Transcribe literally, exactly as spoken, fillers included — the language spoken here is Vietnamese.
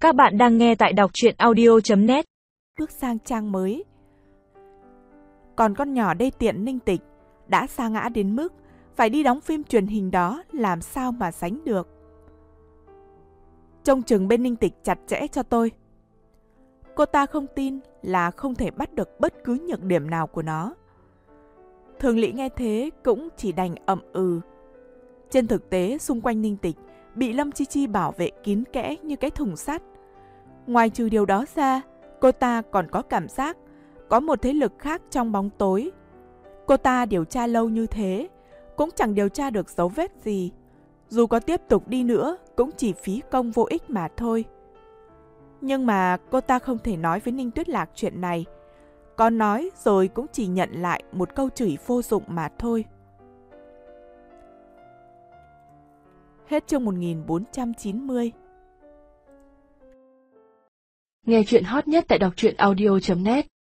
Các bạn đang nghe tại đọc truyện audio chấm net. Bước sang trang mới. Còn con nhỏ đê tiện Ninh Tịch đã sa ngã đến mức phải đi đóng phim truyền hình đó, làm sao mà sánh được. Trông chừng bên Ninh Tịch chặt chẽ cho tôi. Cô ta không tin là không thể bắt được bất cứ nhược điểm nào của nó. Thường Lỵ nghe thế cũng chỉ đành ậm ừ. Trên thực tế, xung quanh Ninh Tịch bị Lâm Chi Chi bảo vệ kín kẽ như cái thùng sắt. Ngoài trừ điều đó ra, cô ta còn có cảm giác có một thế lực khác trong bóng tối. Cô ta điều tra lâu như thế, cũng chẳng điều tra được dấu vết gì. Dù có tiếp tục đi nữa, cũng chỉ phí công vô ích mà thôi. Nhưng mà cô ta không thể nói với Ninh Tuyết Lạc chuyện này. Có nói rồi cũng chỉ nhận lại một câu chửi vô dụng mà thôi. Hết chương một nghìn bốn trăm chín mươi. Nghe chuyện hot nhất tại đọc truyện audio chấm net.